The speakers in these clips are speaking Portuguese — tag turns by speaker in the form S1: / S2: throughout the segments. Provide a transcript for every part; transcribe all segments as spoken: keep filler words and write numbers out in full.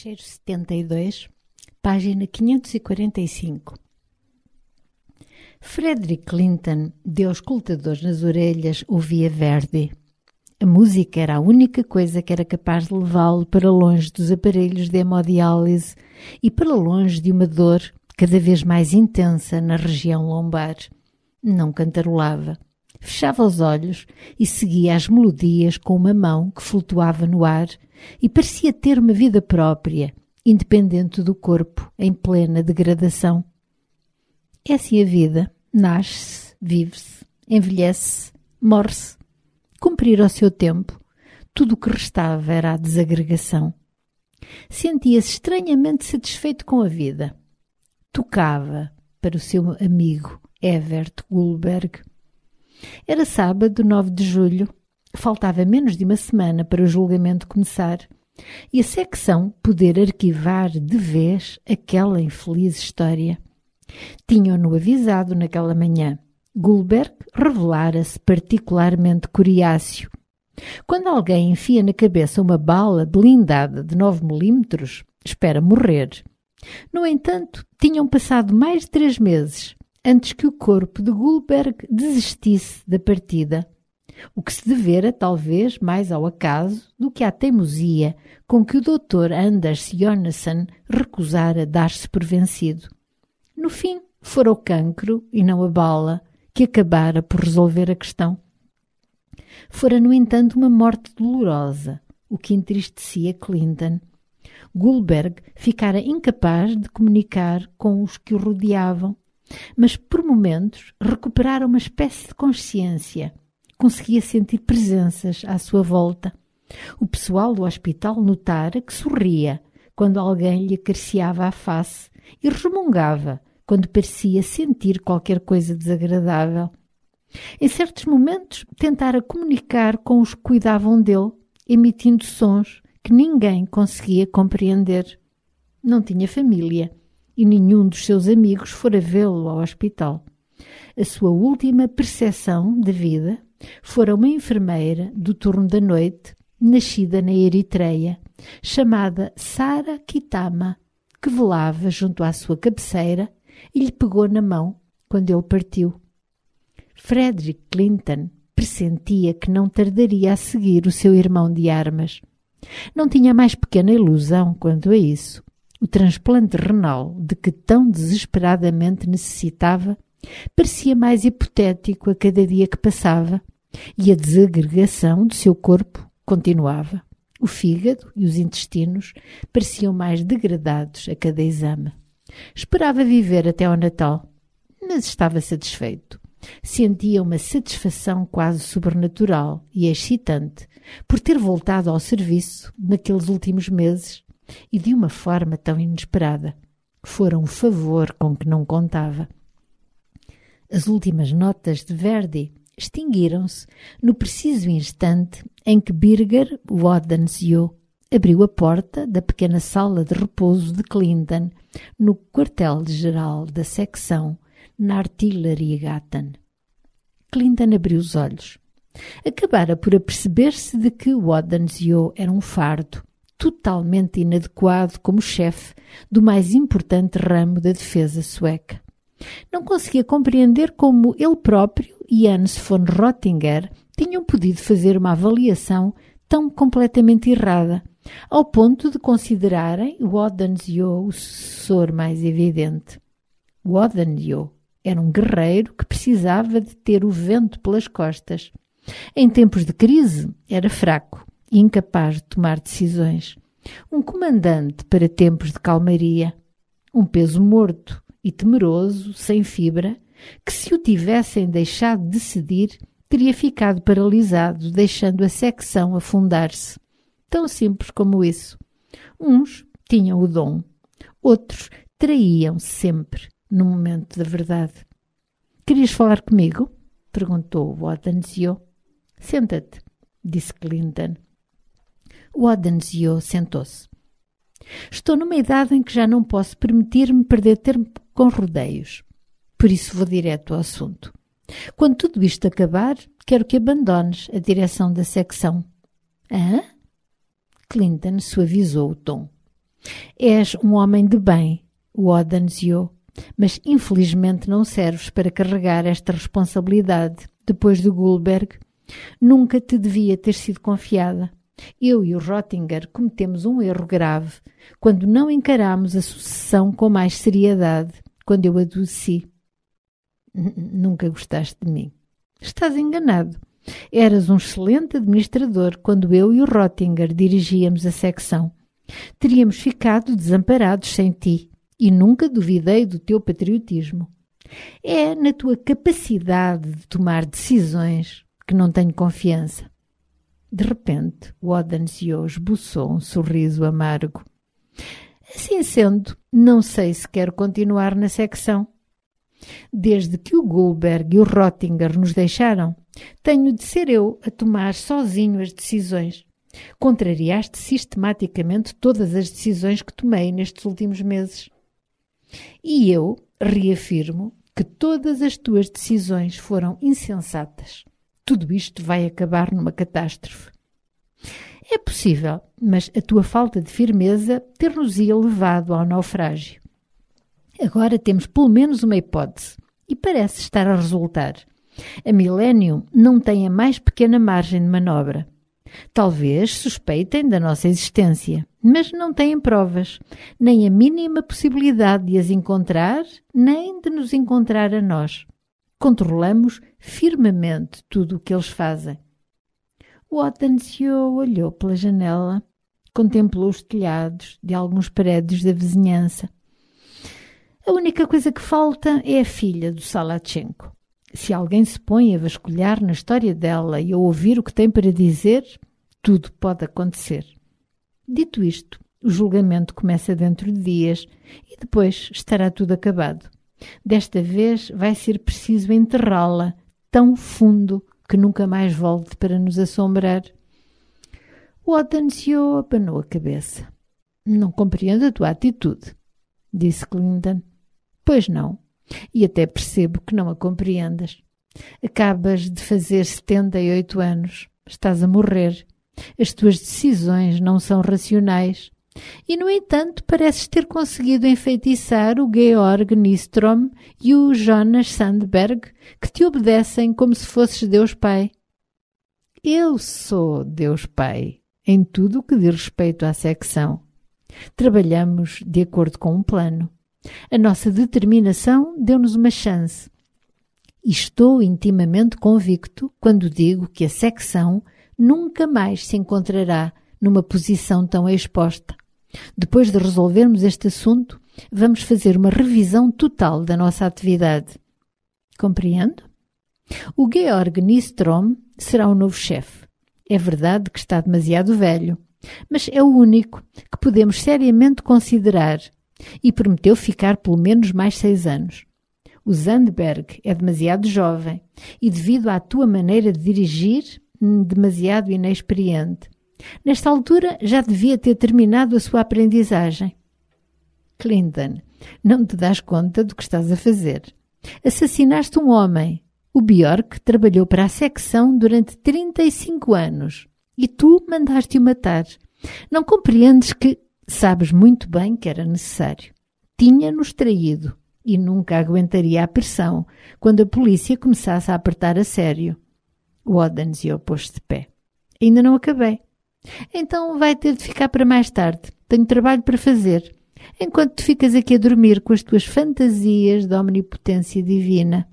S1: Fecheiro setenta e dois, página quinhentos e quarenta e cinco. Frederick Clinton deu escutadores nas orelhas, ouvia Verdi. A música era a única coisa que era capaz de levá-lo para longe dos aparelhos de hemodiálise e para longe de uma dor cada vez mais intensa na região lombar. Não cantarolava. Fechava os olhos e seguia as melodias com uma mão que flutuava no ar e parecia ter uma vida própria, independente do corpo, em plena degradação. É assim a vida. Nasce-se, vive-se, envelhece-se, morre-se. Cumprir ao seu tempo, tudo o que restava era a desagregação. Sentia-se estranhamente satisfeito com a vida. Tocava para o seu amigo Evert Goldberg. Era sábado, nove de julho, faltava menos de uma semana para o julgamento começar e a secção poder arquivar de vez aquela infeliz história. Tinham-no avisado naquela manhã. Goldberg revelara-se particularmente coriáceo. Quando alguém enfia na cabeça uma bala blindada de nove milímetros, espera morrer. No entanto, tinham passado mais de três meses antes que o corpo de Goldberg desistisse da partida, o que se devera talvez mais ao acaso do que à teimosia com que o doutor Anders Jonasson recusara dar-se por vencido. No fim, fora o cancro e não a bala que acabara por resolver a questão. Fora, no entanto, uma morte dolorosa, o que entristecia Clinton. Goldberg ficara incapaz de comunicar com os que o rodeavam, mas por momentos recuperara uma espécie de consciência. Conseguia sentir presenças à sua volta. O pessoal do hospital notara que sorria quando alguém lhe acariciava a face e resmungava quando parecia sentir qualquer coisa desagradável. Em certos momentos tentara comunicar com os que cuidavam dele, emitindo sons que ninguém conseguia compreender. Não tinha família e nenhum dos seus amigos fora vê-lo ao hospital. A sua última percepção de vida fora uma enfermeira do turno da noite, nascida na Eritreia, chamada Sara Kitama, que velava junto à sua cabeceira e lhe pegou na mão quando ele partiu. Frederick Clinton pressentia que não tardaria a seguir o seu irmão de armas. Não tinha a mais pequena ilusão quanto a isso. O transplante renal de que tão desesperadamente necessitava parecia mais hipotético a cada dia que passava e a desagregação do seu corpo continuava. O fígado e os intestinos pareciam mais degradados a cada exame. Esperava viver até ao Natal, mas estava satisfeito. Sentia uma satisfação quase sobrenatural e excitante por ter voltado ao serviço naqueles últimos meses e de uma forma tão inesperada. Fora um favor com que não contava. As últimas notas de Verdi extinguiram-se no preciso instante em que Birger Wodansiu abriu a porta da pequena sala de repouso de Clinton no quartel-geral da secção na Artilleriegatan. Clinton abriu os olhos. Acabara por aperceber-se de que Wodansiu era um fardo, totalmente inadequado como chefe do mais importante ramo da defesa sueca. Não conseguia compreender como ele próprio e Hans von Rottinger tinham podido fazer uma avaliação tão completamente errada, ao ponto de considerarem Wodansiu o sucessor mais evidente. Wodansiu era um guerreiro que precisava de ter o vento pelas costas. Em tempos de crise, era fraco e incapaz de tomar decisões. Um comandante para tempos de calmaria. Um peso morto e temeroso, sem fibra, que se o tivessem deixado decidir, teria ficado paralisado, deixando a secção afundar-se. Tão simples como isso. Uns tinham o dom, outros traíam sempre no momento da verdade. "Querias falar comigo?" perguntou Wodansiu. "Senta-te", disse Clinton. Wodansiu sentou-se. "Estou numa idade em que já não posso permitir-me perder tempo com rodeios. Por isso vou direto ao assunto. Quando tudo isto acabar, quero que abandones a direção da secção." "Hã?" Clinton suavizou o tom. És um homem de bem, Woden-Zio, mas infelizmente não serves para carregar esta responsabilidade. Depois do Goldberg, nunca te devia ter sido confiada. Eu e o Rottinger cometemos um erro grave quando não encarámos a sucessão com mais seriedade, quando eu adoeci. Nunca gostaste de mim. Estás enganado. Eras um excelente administrador quando eu e o Rottinger dirigíamos a secção. Teríamos ficado desamparados sem ti e nunca duvidei do teu patriotismo. É na tua capacidade de tomar decisões que não tenho confiança. De repente, Woden-Zio esboçou um sorriso amargo. Assim sendo, não sei se quero continuar na secção. Desde que o Goldberg e o Rottinger nos deixaram, tenho de ser eu a tomar sozinho as decisões. Contrariaste sistematicamente todas as decisões que tomei nestes últimos meses. E eu reafirmo que todas as tuas decisões foram insensatas. Tudo isto vai acabar numa catástrofe. É possível, mas a tua falta de firmeza ter-nos-ia levado ao naufrágio. Agora temos pelo menos uma hipótese, e parece estar a resultar. A Millennium não tem a mais pequena margem de manobra. Talvez suspeitem da nossa existência, mas não têm provas, nem a mínima possibilidade de as encontrar, nem de nos encontrar a nós. Controlamos firmemente tudo o que eles fazem. Woden-Zio olhou pela janela, contemplou os telhados de alguns prédios da vizinhança. A única coisa que falta é a filha do Salachenko. Se alguém se põe a vasculhar na história dela e a ouvir o que tem para dizer, tudo pode acontecer. Dito isto, o julgamento começa dentro de dias e depois estará tudo acabado. Desta vez vai ser preciso enterrá-la tão fundo que nunca mais volte para nos assombrar. Woden-Zio abanou a cabeça. Não compreendo a tua atitude, disse Clinton. Pois não. E até percebo que não a compreendas. Acabas de fazer setenta e oito anos. Estás a morrer. As tuas decisões não são racionais. E, no entanto, pareces ter conseguido enfeitiçar o Georg Nystrom e o Jonas Sandberg, que te obedecem como se fosses Deus Pai. Eu sou Deus Pai, em tudo o que diz respeito à secção. Trabalhamos de acordo com um plano. A nossa determinação deu-nos uma chance. E estou intimamente convicto quando digo que a secção nunca mais se encontrará numa posição tão exposta. Depois de resolvermos este assunto, vamos fazer uma revisão total da nossa atividade. Compreendo? O Georg Nystrom será o novo chefe. É verdade que está demasiado velho, mas é o único que podemos seriamente considerar e prometeu ficar pelo menos mais seis anos. O Sandberg é demasiado jovem e, devido à tua maneira de dirigir, demasiado inexperiente. Nesta altura já devia ter terminado a sua aprendizagem. Clinton, não te das conta do que estás a fazer. Assassinaste um homem. O Bjork trabalhou para a secção durante trinta e cinco anos e tu mandaste-o matar. Não compreendes que sabes muito bem que era necessário. Tinha-nos traído e nunca aguentaria a pressão quando a polícia começasse a apertar a sério. Woden-Zio pôs-se de pé. Ainda não acabei. Então vai ter de ficar para mais tarde. Tenho trabalho para fazer. Enquanto tu ficas aqui a dormir com as tuas fantasias de omnipotência divina.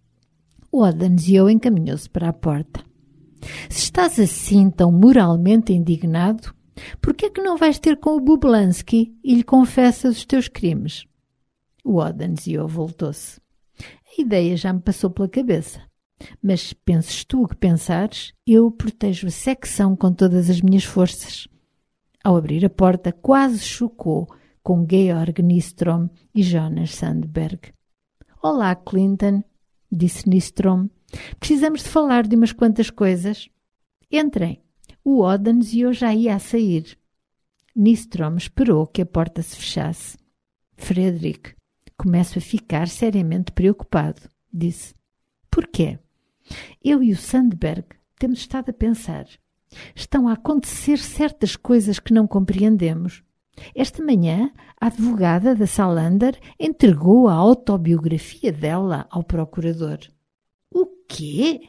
S1: Woden-Zio encaminhou-se para a porta. Se estás assim tão moralmente indignado, por que é que não vais ter com o Bublansky e lhe confessas os teus crimes? Woden-Zio voltou-se. A ideia já me passou pela cabeça. Mas penses tu o que pensares, eu protejo a secção com todas as minhas forças. Ao abrir a porta, quase chocou com Georg Nystrom e Jonas Sandberg. Olá, Clinton, disse Nystrom. Precisamos de falar de umas quantas coisas. Entrem. O Woden-Zio já ia a sair. Nystrom esperou que a porta se fechasse. Frederick, começo a ficar seriamente preocupado, disse. Porquê? Eu e o Sandberg temos estado a pensar. Estão a acontecer certas coisas que não compreendemos. Esta manhã, a advogada da Salander entregou a autobiografia dela ao procurador. O quê?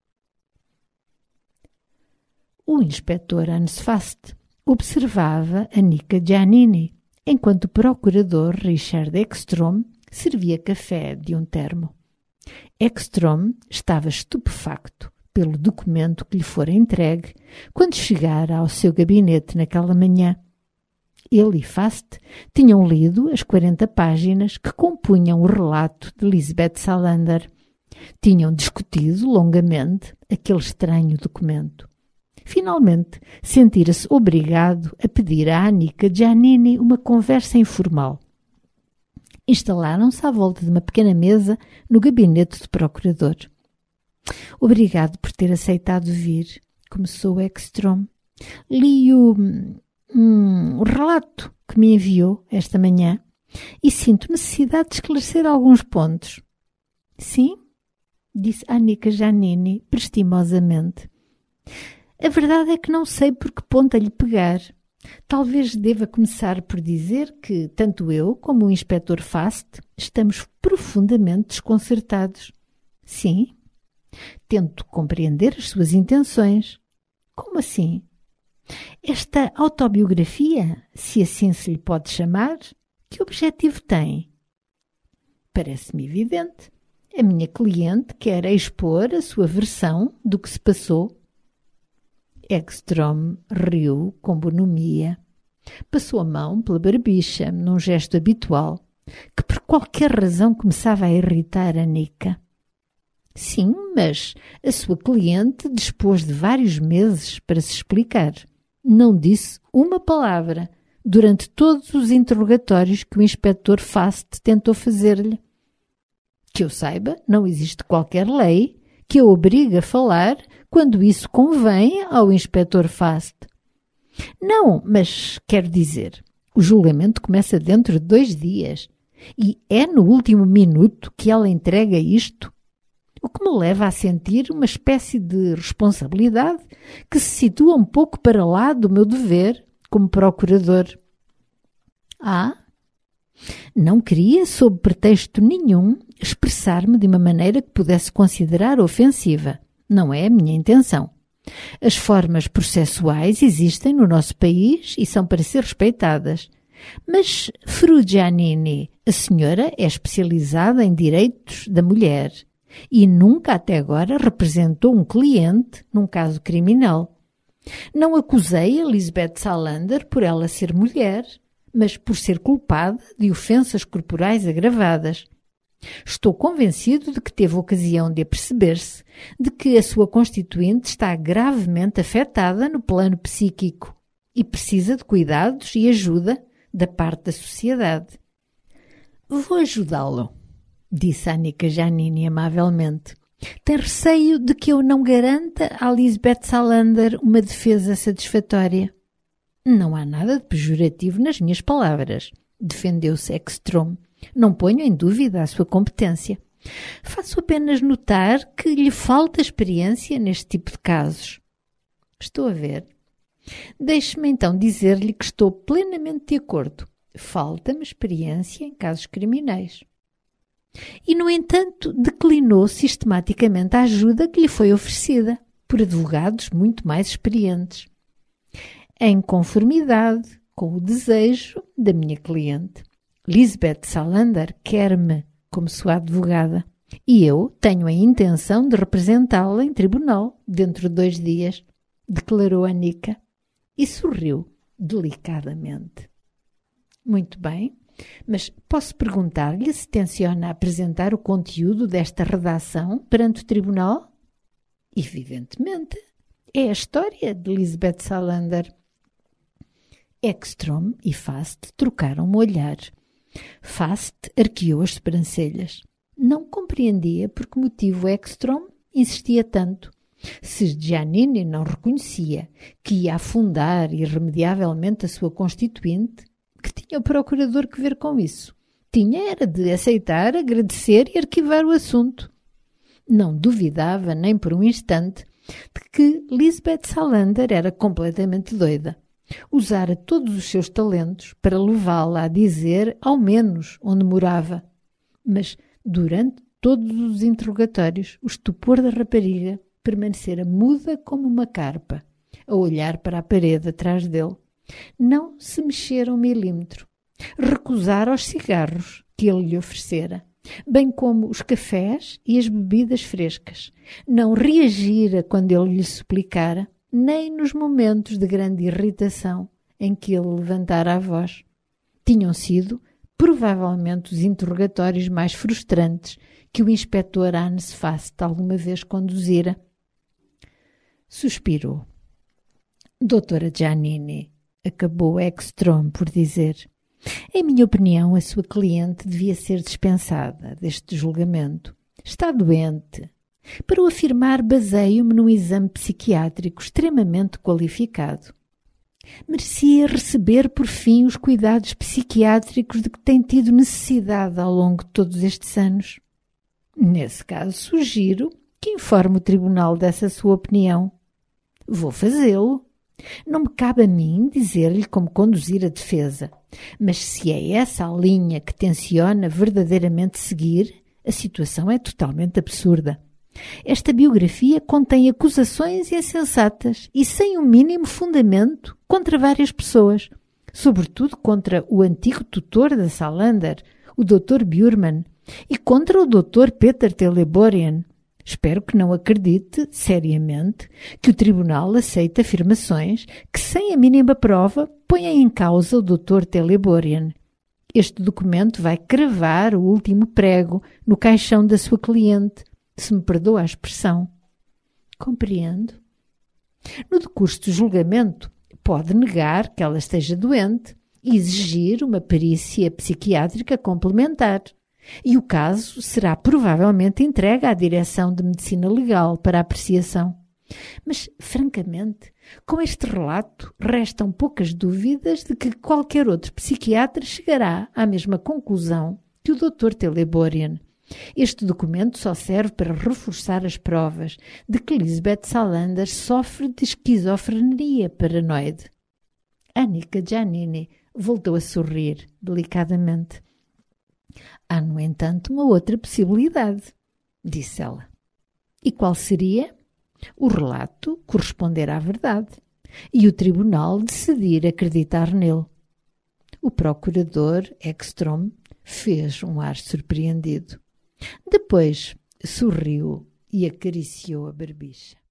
S1: O inspetor Hans Fast observava Annika Giannini, enquanto o procurador Richard Ekstrom servia café de um termo. Ekstrom estava estupefacto pelo documento que lhe fora entregue quando chegara ao seu gabinete naquela manhã. Ele e Fast tinham lido as quarenta páginas que compunham o relato de Lisbeth Salander. Tinham discutido longamente aquele estranho documento. Finalmente, sentira-se obrigado a pedir a Annika Giannini uma conversa informal. Instalaram-se à volta de uma pequena mesa no gabinete do procurador. Obrigado por ter aceitado vir, começou Ekstrom. Li o... Hum, o relato que me enviou esta manhã e sinto necessidade de esclarecer alguns pontos. Sim, disse Annika Giannini prestimosamente. A verdade é que não sei por que ponta lhe pegar. Talvez deva começar por dizer que tanto eu como o inspetor Fast estamos profundamente desconcertados. Sim, tento compreender as suas intenções. Como assim? Esta autobiografia, se assim se lhe pode chamar, que objetivo tem? Parece-me evidente. A minha cliente quer expor a sua versão do que se passou. Ekstrom riu com bonomia. Passou a mão pela barbicha, num gesto habitual, que por qualquer razão começava a irritar Annika. Sim, mas a sua cliente dispôs de vários meses para se explicar. Não disse uma palavra durante todos os interrogatórios que o inspetor Fast tentou fazer-lhe. Que eu saiba, não existe qualquer lei que a obrigue a falar quando isso convém ao inspetor Fast. Não, mas quero dizer, o julgamento começa dentro de dois dias e é no último minuto que ela entrega isto, o que me leva a sentir uma espécie de responsabilidade que se situa um pouco para lá do meu dever como procurador. Ah, não queria, sob pretexto nenhum, expressar-me de uma maneira que pudesse considerar ofensiva. Não é a minha intenção. As formas processuais existem no nosso país e são para ser respeitadas. Mas, Fru Giannini, a senhora é especializada em direitos da mulher e nunca até agora representou um cliente num caso criminal. Não acusei a Lisbeth Salander por ela ser mulher, mas por ser culpada de ofensas corporais agravadas. Estou convencido de que teve ocasião de aperceber-se de que a sua constituinte está gravemente afetada no plano psíquico e precisa de cuidados e ajuda da parte da sociedade. Vou ajudá-lo, disse Annika Giannini amavelmente. Tem receio de que eu não garanta a Lisbeth Salander uma defesa satisfatória? Não há nada de pejorativo nas minhas palavras, defendeu-se Ekstrom. Não ponho em dúvida a sua competência. Faço apenas notar que lhe falta experiência neste tipo de casos. Estou a ver. Deixe-me então dizer-lhe que estou plenamente de acordo. Falta-me experiência em casos criminais. E, no entanto, declinou sistematicamente a ajuda que lhe foi oferecida por advogados muito mais experientes, em conformidade com o desejo da minha cliente. Lisbeth Salander quer-me como sua advogada e eu tenho a intenção de representá-la em tribunal dentro de dois dias, declarou Annika e sorriu delicadamente. Muito bem, mas posso perguntar-lhe se tenciona apresentar o conteúdo desta redação perante o tribunal? Evidentemente, é a história de Lisbeth Salander. Ekstrom e Fast trocaram um olhar. Fast arqueou as sobrancelhas. Não compreendia por que motivo Ekstrom insistia tanto. Se Giannini não reconhecia que ia afundar irremediavelmente a sua constituinte, que tinha o procurador que ver com isso? Tinha era de aceitar, agradecer e arquivar o assunto. Não duvidava nem por um instante de que Lisbeth Salander era completamente doida. Usara todos os seus talentos para levá-la a dizer ao menos onde morava. Mas, durante todos os interrogatórios, o estupor da rapariga permanecera muda como uma carpa, a olhar para a parede atrás dele. Não se mexera um milímetro. Recusara os cigarros que ele lhe oferecera, bem como os cafés e as bebidas frescas. Não reagira quando ele lhe suplicara, nem nos momentos de grande irritação em que ele levantara a voz. Tinham sido, provavelmente, os interrogatórios mais frustrantes que o inspetor Hans Fast alguma vez conduzira. Suspirou. Doutora Giannini, acabou Ekstrom por dizer, em minha opinião, a sua cliente devia ser dispensada deste julgamento. Está doente. Para o afirmar, baseio-me num exame psiquiátrico extremamente qualificado. Merecia receber, por fim, os cuidados psiquiátricos de que tem tido necessidade ao longo de todos estes anos. Nesse caso, sugiro que informe o tribunal dessa sua opinião. Vou fazê-lo. Não me cabe a mim dizer-lhe como conduzir a defesa, mas se é essa a linha que tenciona verdadeiramente seguir, a situação é totalmente absurda. Esta biografia contém acusações insensatas e sem o mínimo fundamento contra várias pessoas, sobretudo contra o antigo tutor da Salander, o doutor Bjurman, e contra o doutor Peter Teleborian. Espero que não acredite, seriamente, que o tribunal aceite afirmações que, sem a mínima prova, ponham em causa o doutor Teleborian. Este documento vai cravar o último prego no caixão da sua cliente, se me perdoa a expressão. Compreendo. No decurso do julgamento, pode negar que ela esteja doente e exigir uma perícia psiquiátrica complementar. E o caso será provavelmente entregue à Direção de Medicina Legal para apreciação. Mas, francamente, com este relato, restam poucas dúvidas de que qualquer outro psiquiatra chegará à mesma conclusão que o doutor Teleborian. Este documento só serve para reforçar as provas de que Lisbeth Salander sofre de esquizofrenia paranoide. Annika Giannini voltou a sorrir delicadamente. Há, no entanto, uma outra possibilidade, disse ela. E qual seria? O relato corresponder à verdade e o tribunal decidir acreditar nele. O procurador Ekstrom fez um ar surpreendido. Depois sorriu e acariciou a barbicha.